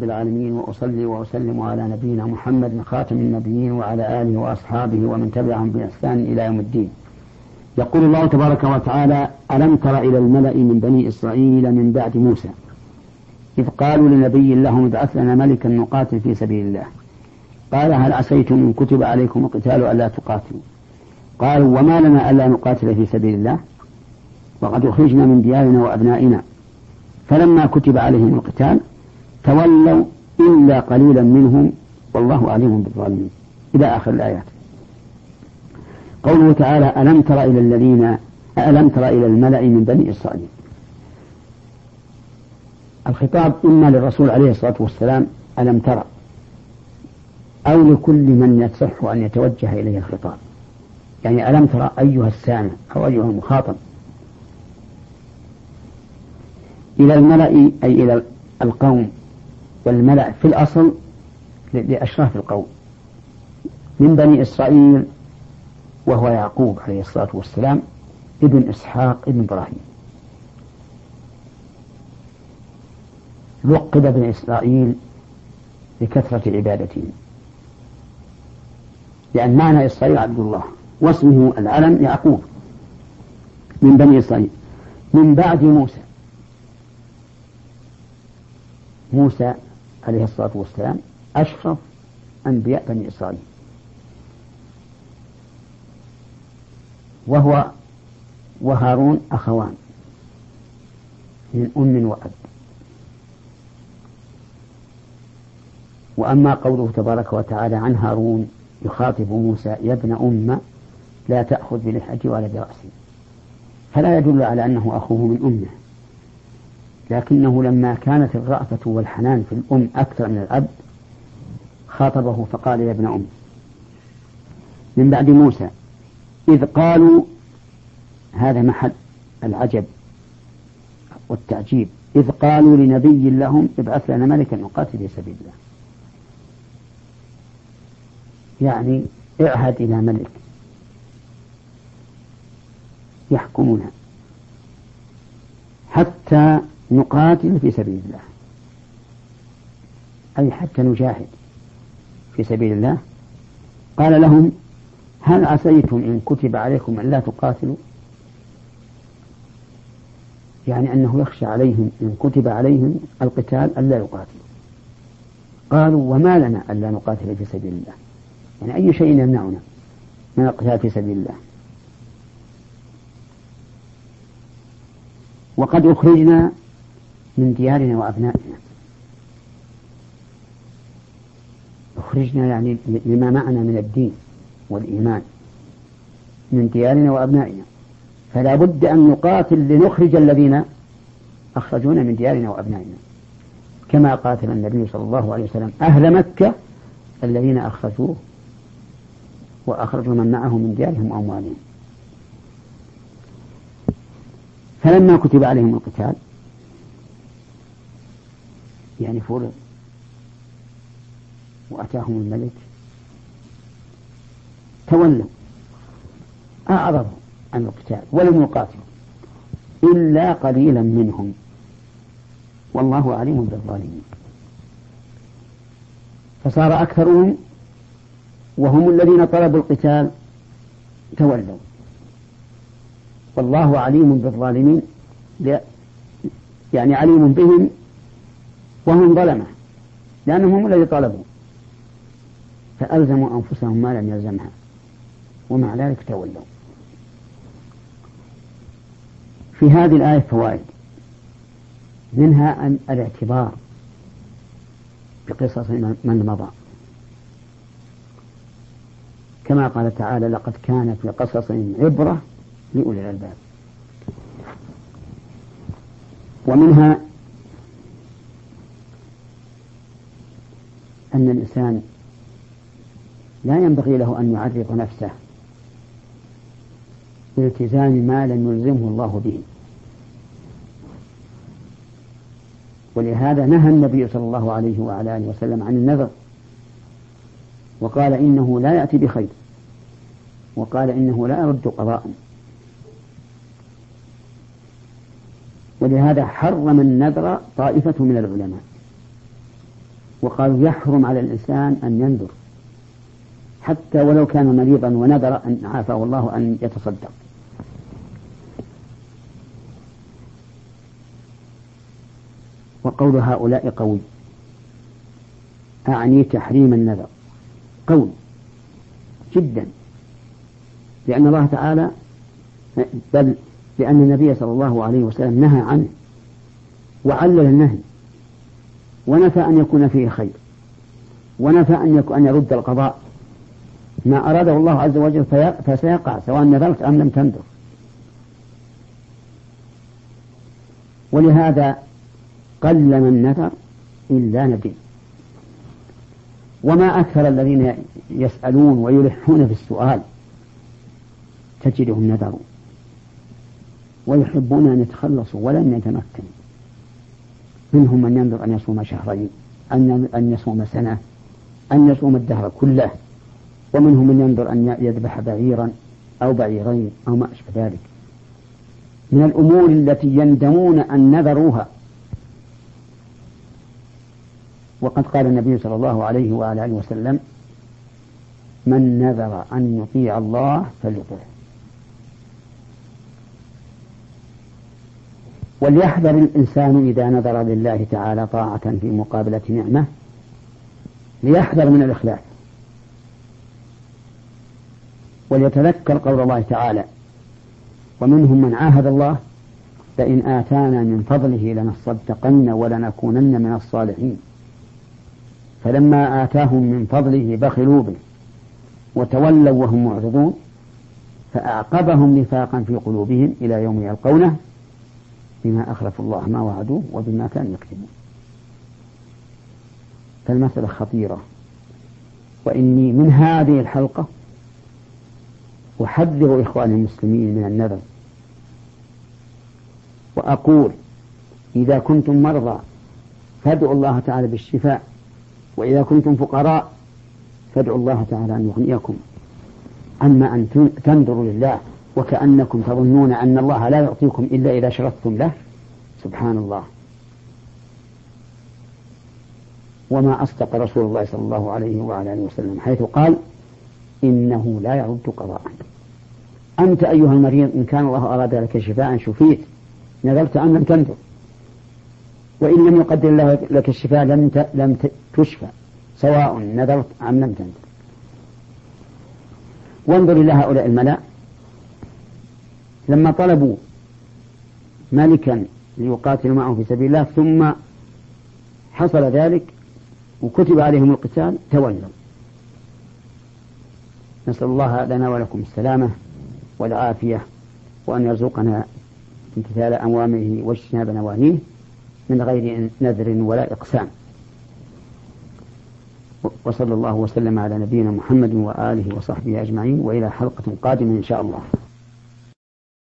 رب العالمين، وأصلي وأسلم على نبينا محمد خاتم النبيين وعلى آله وأصحابه ومن تبعهم بإحسان إلى يوم الدين. يقول الله تبارك وتعالى: ألم تر إلى الملأ من بني إسرائيل من بعد موسى إذ قالوا لنبي لهم ابعث لنا ملكا نقاتل في سبيل الله قال هل عسيتم إن كتب عليكم القتال ألا تقاتلوا قالوا وما لنا ألا نقاتل في سبيل الله وقد أخرجنا من ديارنا وأبنائنا فلما كتب عليهم القتال تولوا إلا قليلا منهم والله عليم بالظالمين، إلى آخر الآيات. قوله تعالى: ألم تر إلى الملأ من بني إسرائيل. الخطاب إما للرسول عليه الصلاة والسلام ألم ترى، أو لكل من يصح أن يتوجه إليه الخطاب، يعني ألم ترى أيها السامع أو أيها المخاطب. إلى الملأ أي إلى القوم، والملأ في الأصل لأشراف القوم من بني إسرائيل، وهو يعقوب عليه الصلاة والسلام ابن إسحاق ابن إبراهيم. لقب بني إسرائيل لكثرة عبادتهم، لأن معنى إسرائيل عبد الله، واسمه العلم يعقوب من بني إسرائيل من بعد موسى عليه الصلاة والسلام أشرف أنبياء بني إسرائيل، وهو وهارون أخوان من أم وأب. وأما قوله تبارك وتعالى عن هارون يخاطب موسى: يا ابن أم لا تأخذ بلحيتي ولا برأسي، فلا يدل على أنه أخوه من أمه، لكنه لما كانت الرأفة والحنان في الأم أكثر من الأب خاطبه فقال: يا ابن أم. من بعد موسى إذ قالوا، هذا محل العجب والتعجيب، إذ قالوا لنبي لهم ابعث لنا ملكا نقاتل في سبيل الله، يعني اعهد إلى ملك يحكمنا حتى نقاتل في سبيل الله، أي حتى نجاهد في سبيل الله. قال لهم: هل عسيتم إن كتب عليكم أن لا تقاتلوا، يعني أنه يخشى عليهم إن كتب عليهم القتال ألا يقاتلوا. قالوا وما لنا ألا نقاتل في سبيل الله، يعني أي شيء يمنعنا من القتال في سبيل الله، وقد أخرجنا من ديارنا وأبنائنا. أخرجنا يعني لما معنا من الدين والإيمان من ديارنا وأبنائنا، فلا بد أن نقاتل لنخرج الذين أخرجونا من ديارنا وأبنائنا، كما قاتل النبي صلى الله عليه وسلم أهل مكة الذين أخرجوه وأخرجوا من معه من ديارهم وأموالهم. فلما كتب عليهم القتال، يعني فرض وأتاهم الملك، تولوا أعرضوا عن القتال ولم يقاتلوا إلا قليلا منهم والله عليم بالظالمين. فصار أكثرهم وهم الذين طلبوا القتال تولوا، والله عليم بالظالمين، يعني عليم بهم وهم ظلمة، لأنهم هم الذي طلبوا فألزموا أنفسهم ما لم يلزمها، ومع ذلك تولوا. في هذه الآية فوائد، منها أن الاعتبار بقصص من مضى، كما قال تعالى: لقد كان في قصصهم عبرة لأولي الألباب. ومنها أن الإنسان لا ينبغي له أن يعرض نفسه بالتزام ما لم يلزمه الله به، ولهذا نهى النبي صلى الله عليه وعلى آله وسلم عن النذر، وقال إنه لا يأتي بخير، وقال إنه لا يرد قضاء. ولهذا حرم النذر طائفة من العلماء، وقالوا يحرم على الإنسان أن ينذر حتى ولو كان مريضا ونذر أن عافاه الله أن يتصدق. وقول هؤلاء قوي، أعني تحريم النذر، قول جدا، لأن الله تعالى بل لأن النبي صلى الله عليه وسلم نهى عنه وعلل النهي ونفى أن يكون فيه خير، ونفى أن يرد القضاء، ما أراده الله عز وجل فسيقع سواء نذرت أم لم تنذر. ولهذا قل من نذر إلا ندم. وما أكثر الذين يسألون ويلحون في السؤال تجدهم نذروا ويحبون أن يتخلصوا ولم يتمكنوا. منهم من ينذر أن يصوم شهرين، أن يصوم سنة، أن يصوم الدهر كله، ومنهم من ينذر أن يذبح بعيرا أو بعيرين أو ما أشبه ذلك من الأمور التي يندمون أن نذروها. وقد قال النبي صلى الله عليه وعلى آله وسلم: من نذر أن يطيع الله فليطعه. وليحذر الإنسان إذا نذر لله تعالى طاعة في مقابلة نعمة، ليحذر من الإخلاف، وليتذكر قول الله تعالى: ومنهم من عاهد الله لئن آتانا من فضله لنصدقن ولنكونن من الصالحين، فلما آتاهم من فضله بخلوا به وتولوا وهم معرضون، فأعقبهم نفاقا في قلوبهم إلى يوم يلقونه بما أخلفوا الله ما وعدوه وبما كانوا يكذبون. فالمسألة خطيرة، وإني من هذه الحلقة أحذر إخواني المسلمين من النذر، وأقول: إذا كنتم مرضى فادعوا الله تعالى بالشفاء، وإذا كنتم فقراء فادعوا الله تعالى أن يغنيكم. أما أن تنذروا لله وكأنكم تظنون أن الله لا يعطيكم إلا إذا شرطتم له، سبحان الله. وما أصدق رسول الله صلى الله عليه وعلى آله وسلم حيث قال: إنه لا يرد قضاء. أنت أيها المريض إن كان الله أراد لك شفاء شفيت، نذرت أم لم تنذر، وإن لم يقدر الله لك الشفاء لم تشفى، سواء نذرت أم لم تنذر. وانظر إلى هؤلاء الملأ لما طلبوا ملكا ليقاتلوا معه في سبيل الله، ثم حصل ذلك وكتب عليهم القتال تولوا. نسأل الله لنا ولكم السلامة والعافية، وأن يرزقنا امتثال أوامره واجتناب نواهيه من غير نذر ولا إقسام. وصلى الله وسلم على نبينا محمد وآله وصحبه أجمعين، وإلى حلقة قادمة إن شاء الله.